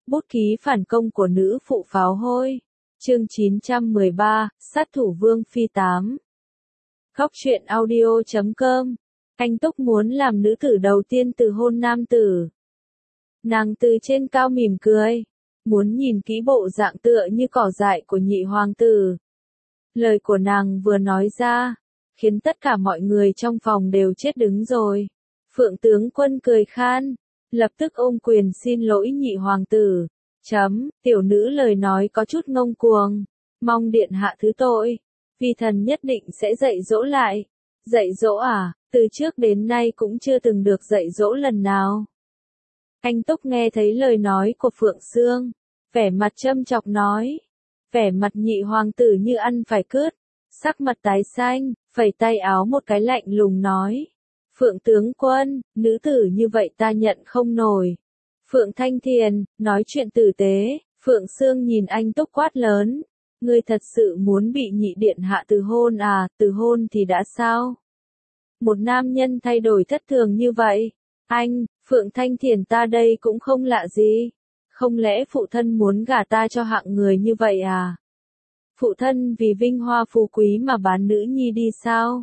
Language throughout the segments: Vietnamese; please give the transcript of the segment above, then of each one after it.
Bút ký phản công của nữ phụ pháo hôi. Chương 913, sát thủ Vương Phi 8. Khóc chuyện audio.com. Anh Túc muốn làm nữ tử đầu tiên từ hôn nam tử. Nàng từ trên cao mỉm cười, muốn nhìn kỹ bộ dạng tựa như cỏ dại của nhị hoàng tử. Lời của nàng vừa nói ra, khiến tất cả mọi người trong phòng đều chết đứng rồi. Phượng tướng quân cười khan, lập tức ôm quyền xin lỗi nhị hoàng tử. Tiểu nữ lời nói có chút ngông cuồng, mong điện hạ thứ tội, vì thần nhất định sẽ dạy dỗ lại. Dạy dỗ à, từ trước đến nay cũng chưa từng được dạy dỗ lần nào. Anh Túc nghe thấy lời nói của Phượng Sương, vẻ mặt châm chọc nói. Vẻ mặt nhị hoàng tử như ăn phải cứt, sắc mặt tái xanh, phẩy tay áo một cái lạnh lùng nói. Phượng tướng quân, nữ tử như vậy ta nhận không nổi. Phượng Thanh Thiền, nói chuyện tử tế. Phượng Sương nhìn anh Túc quát lớn. Ngươi thật sự muốn bị nhị điện hạ từ hôn à, từ hôn thì đã sao? Một nam nhân thay đổi thất thường như vậy. Anh, Phượng Thanh Thiền ta đây cũng không lạ gì. Không lẽ phụ thân muốn gả ta cho hạng người như vậy à? Phụ thân vì vinh hoa phú quý mà bán nữ nhi đi sao?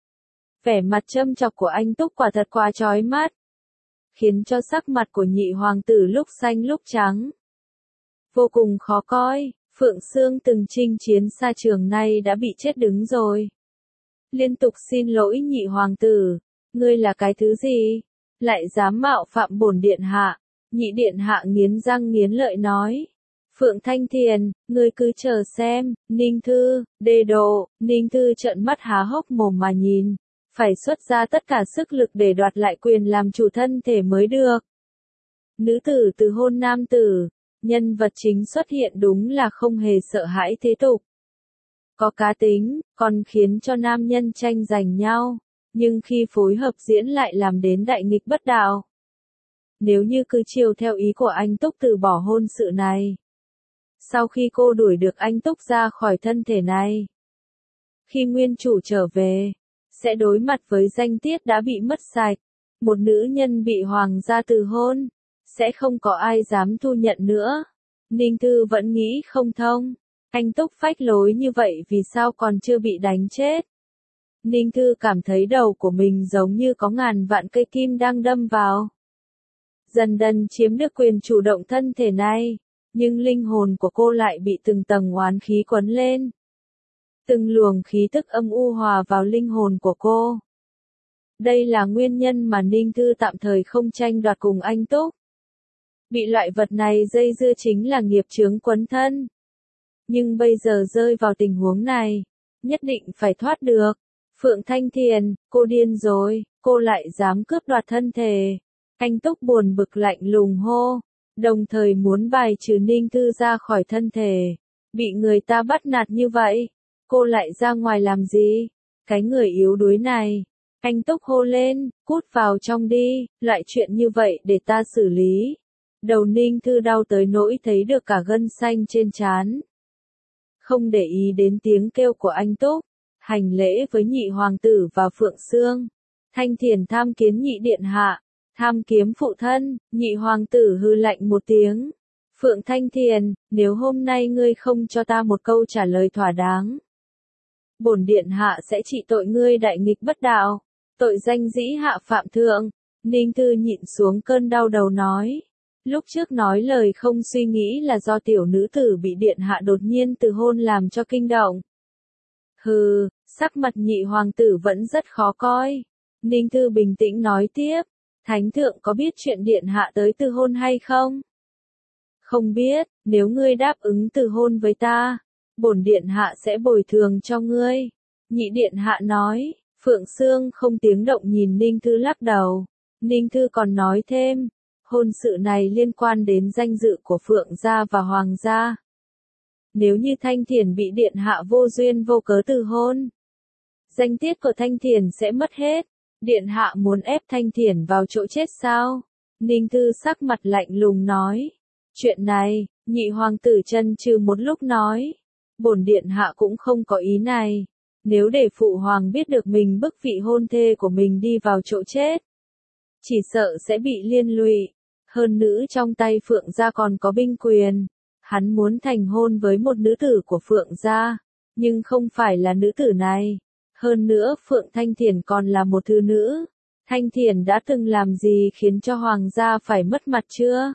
Vẻ mặt châm chọc của anh Túc quả thật quá chói mắt, khiến cho sắc mặt của nhị hoàng tử lúc xanh lúc trắng. Vô cùng khó coi, Phượng Sương từng chinh chiến xa trường nay đã bị chết đứng rồi. Liên tục xin lỗi nhị hoàng tử, ngươi là cái thứ gì? Lại dám mạo phạm bổn điện hạ. Nhị điện hạ nghiến răng nghiến lợi nói. Phượng Thanh Thiền, ngươi cứ chờ xem. Ninh Thư, Đê Độ. Ninh Thư trợn mắt há hốc mồm mà nhìn. Phải xuất ra tất cả sức lực để đoạt lại quyền làm chủ thân thể mới được. Nữ tử từ hôn nam tử, nhân vật chính xuất hiện đúng là không hề sợ hãi thế tục. Có cá tính, còn khiến cho nam nhân tranh giành nhau, nhưng khi phối hợp diễn lại làm đến đại nghịch bất đạo. Nếu như cứ chiều theo ý của anh Túc từ bỏ hôn sự này. Sau khi cô đuổi được anh Túc ra khỏi thân thể này, khi nguyên chủ trở về, sẽ đối mặt với danh tiết đã bị mất sạch. Một nữ nhân bị hoàng gia từ hôn, sẽ không có ai dám thu nhận nữa. Ninh Thư vẫn nghĩ không thông. Anh Túc phách lối như vậy vì sao còn chưa bị đánh chết? Ninh Thư cảm thấy đầu của mình giống như có ngàn vạn cây kim đang đâm vào. Dần dần chiếm được quyền chủ động thân thể này, nhưng linh hồn của cô lại bị từng tầng oán khí quấn lên. Từng luồng khí tức âm u hòa vào linh hồn của cô. Đây là nguyên nhân mà Ninh Thư tạm thời không tranh đoạt cùng anh Túc. Bị loại vật này dây dưa chính là nghiệp chướng quấn thân. Nhưng bây giờ rơi vào tình huống này, nhất định phải thoát được. Phượng Thanh Thiền, cô điên rồi, cô lại dám cướp đoạt thân thể. Anh Túc buồn bực lạnh lùng hô, đồng thời muốn bài trừ Ninh Thư ra khỏi thân thể. Bị người ta bắt nạt như vậy, cô lại ra ngoài làm gì? Cái người yếu đuối này. Anh Túc hô lên, cút vào trong đi, loại chuyện như vậy để ta xử lý. Đầu Ninh Thư đau tới nỗi thấy được cả gân xanh trên trán. Không để ý đến tiếng kêu của anh Túc, hành lễ với nhị hoàng tử và Phượng Sương. Thanh Thiền tham kiến nhị điện hạ, tham kiếm phụ thân. Nhị hoàng tử hừ lạnh một tiếng. Phượng Thanh Thiền, nếu hôm nay ngươi không cho ta một câu trả lời thỏa đáng, bổn điện hạ sẽ trị tội ngươi đại nghịch bất đạo, tội danh dĩ hạ phạm thượng. Ninh Thư nhịn xuống cơn đau đầu nói. Lúc trước nói lời không suy nghĩ là do tiểu nữ tử bị điện hạ đột nhiên từ hôn làm cho kinh động. Hừ, sắc mặt nhị hoàng tử vẫn rất khó coi. Ninh Thư bình tĩnh nói tiếp. Thánh thượng có biết chuyện điện hạ tới từ hôn hay không? Không biết, nếu ngươi đáp ứng từ hôn với ta, bổn điện hạ sẽ bồi thường cho ngươi. Nhị điện hạ nói. Phượng Sương không tiếng động nhìn Ninh Thư lắc đầu. Ninh Thư còn nói thêm. Hôn sự này liên quan đến danh dự của Phượng gia và Hoàng gia. Nếu như Thanh Thiền bị điện hạ vô duyên vô cớ từ hôn, danh tiết của Thanh Thiền sẽ mất hết. Điện hạ muốn ép Thanh Thiền vào chỗ chết sao? Ninh Thư sắc mặt lạnh lùng nói. Chuyện này, nhị hoàng tử chân chừ một lúc nói. Bổn điện hạ cũng không có ý này. Nếu để phụ hoàng biết được mình bức vị hôn thê của mình đi vào chỗ chết, chỉ sợ sẽ bị liên lụy. Hơn nữa trong tay Phượng gia còn có binh quyền. Hắn muốn thành hôn với một nữ tử của Phượng gia, nhưng không phải là nữ tử này. Hơn nữa Phượng Thanh Thiền còn là một thư nữ. Thanh Thiền đã từng làm gì khiến cho hoàng gia phải mất mặt chưa?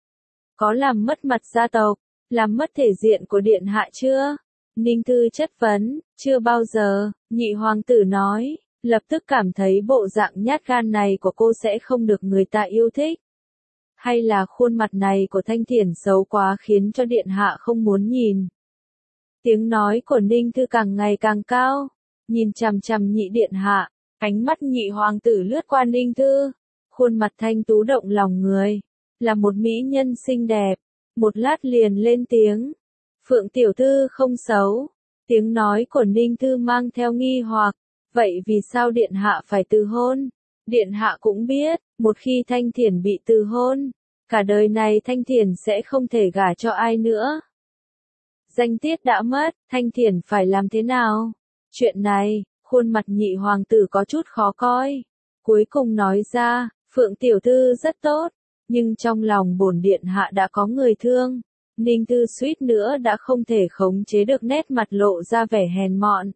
Có làm mất mặt gia tộc, làm mất thể diện của điện hạ chưa? Ninh Thư chất vấn, chưa bao giờ, nhị hoàng tử nói, lập tức cảm thấy bộ dạng nhát gan này của cô sẽ không được người ta yêu thích. Hay là khuôn mặt này của Thanh Thiền xấu quá khiến cho điện hạ không muốn nhìn. Tiếng nói của Ninh Thư càng ngày càng cao, nhìn chằm chằm nhị điện hạ, ánh mắt nhị hoàng tử lướt qua Ninh Thư, khuôn mặt thanh tú động lòng người, là một mỹ nhân xinh đẹp, một lát liền lên tiếng. Phượng tiểu thư không xấu. Tiếng nói của Ninh Thư mang theo nghi hoặc, vậy vì sao điện hạ phải từ hôn? Điện hạ cũng biết, một khi Thanh Thiền bị từ hôn, cả đời này Thanh Thiền sẽ không thể gả cho ai nữa. Danh tiết đã mất, Thanh Thiền phải làm thế nào? Chuyện này, khuôn mặt nhị hoàng tử có chút khó coi. Cuối cùng nói ra, Phượng tiểu thư rất tốt, nhưng trong lòng bổn điện hạ đã có người thương. Ninh Thư suýt nữa đã không thể khống chế được nét mặt lộ ra vẻ hèn mọn.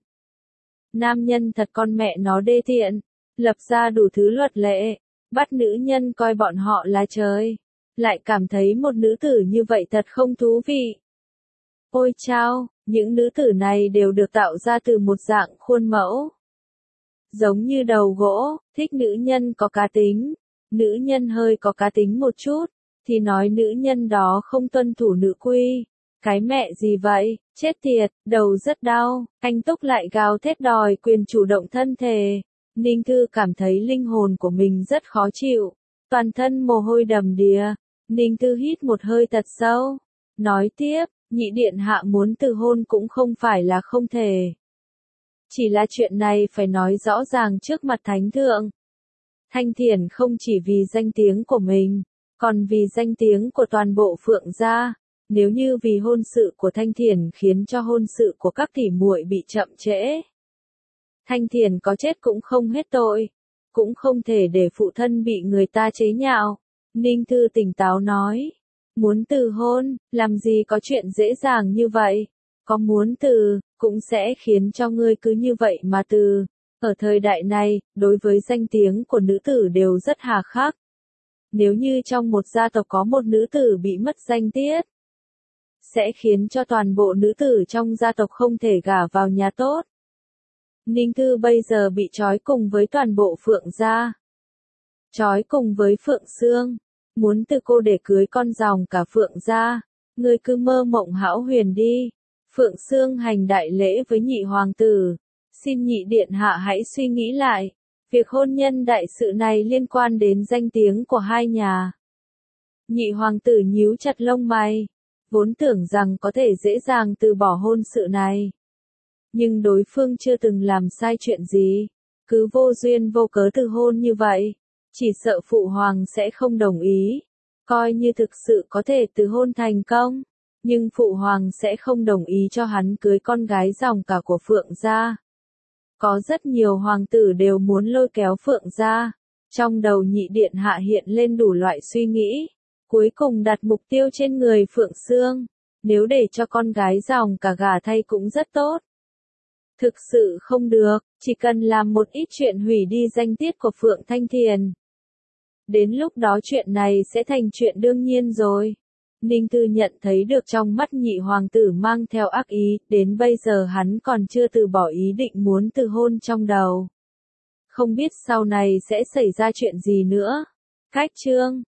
Nam nhân thật con mẹ nó đê tiện, lập ra đủ thứ luật lệ, bắt nữ nhân coi bọn họ là trời, lại cảm thấy một nữ tử như vậy thật không thú vị. Ôi chao, những nữ tử này đều được tạo ra từ một dạng khuôn mẫu. Giống như đầu gỗ, thích nữ nhân có cá tính, nữ nhân hơi có cá tính một chút, thì nói nữ nhân đó không tuân thủ nữ quy. Cái mẹ gì vậy, chết tiệt, đầu rất đau, anh Túc lại gào thét đòi quyền chủ động thân thể. Ninh Thư cảm thấy linh hồn của mình rất khó chịu, toàn thân mồ hôi đầm đìa. Ninh Thư hít một hơi thật sâu, nói tiếp, nhị điện hạ muốn từ hôn cũng không phải là không thể. Chỉ là chuyện này phải nói rõ ràng trước mặt thánh thượng. Thanh Thiền không chỉ vì danh tiếng của mình, còn vì danh tiếng của toàn bộ Phượng gia. Nếu như vì hôn sự của Thanh Thiền khiến cho hôn sự của các tỷ muội bị chậm trễ, Thanh Thiền có chết cũng không hết tội, cũng không thể để phụ thân bị người ta chế nhạo. Ninh Thư tỉnh táo nói, muốn từ hôn, làm gì có chuyện dễ dàng như vậy, có muốn từ, cũng sẽ khiến cho ngươi cứ như vậy mà từ. Ở thời đại này, đối với danh tiếng của nữ tử đều rất hà khắc. Nếu như trong một gia tộc có một nữ tử bị mất danh tiết, sẽ khiến cho toàn bộ nữ tử trong gia tộc không thể gả vào nhà tốt. Ninh Thư bây giờ bị trói cùng với toàn bộ Phượng gia. Trói cùng với Phượng Sương. Muốn từ cô để cưới con ròng cả Phượng gia. Ngươi cứ mơ mộng hão huyền đi. Phượng Sương hành đại lễ với nhị hoàng tử. Xin nhị điện hạ hãy suy nghĩ lại. Việc hôn nhân đại sự này liên quan đến danh tiếng của hai nhà. Nhị hoàng tử nhíu chặt lông mày. Vốn tưởng rằng có thể dễ dàng từ bỏ hôn sự này. Nhưng đối phương chưa từng làm sai chuyện gì. Cứ vô duyên vô cớ từ hôn như vậy. Chỉ sợ phụ hoàng sẽ không đồng ý. Coi như thực sự có thể từ hôn thành công. Nhưng phụ hoàng sẽ không đồng ý cho hắn cưới con gái dòng cả của Phượng gia. Có rất nhiều hoàng tử đều muốn lôi kéo Phượng gia. Trong đầu nhị điện hạ hiện lên đủ loại suy nghĩ. Cuối cùng đặt mục tiêu trên người Phượng Sương. Nếu để cho con gái dòng cả gả thay cũng rất tốt. Thực sự không được, chỉ cần làm một ít chuyện hủy đi danh tiết của Phượng Thanh Thiền. Đến lúc đó chuyện này sẽ thành chuyện đương nhiên rồi. Ninh Thư nhận thấy được trong mắt nhị hoàng tử mang theo ác ý, đến bây giờ hắn còn chưa từ bỏ ý định muốn từ hôn trong đầu. Không biết sau này sẽ xảy ra chuyện gì nữa. Cách chương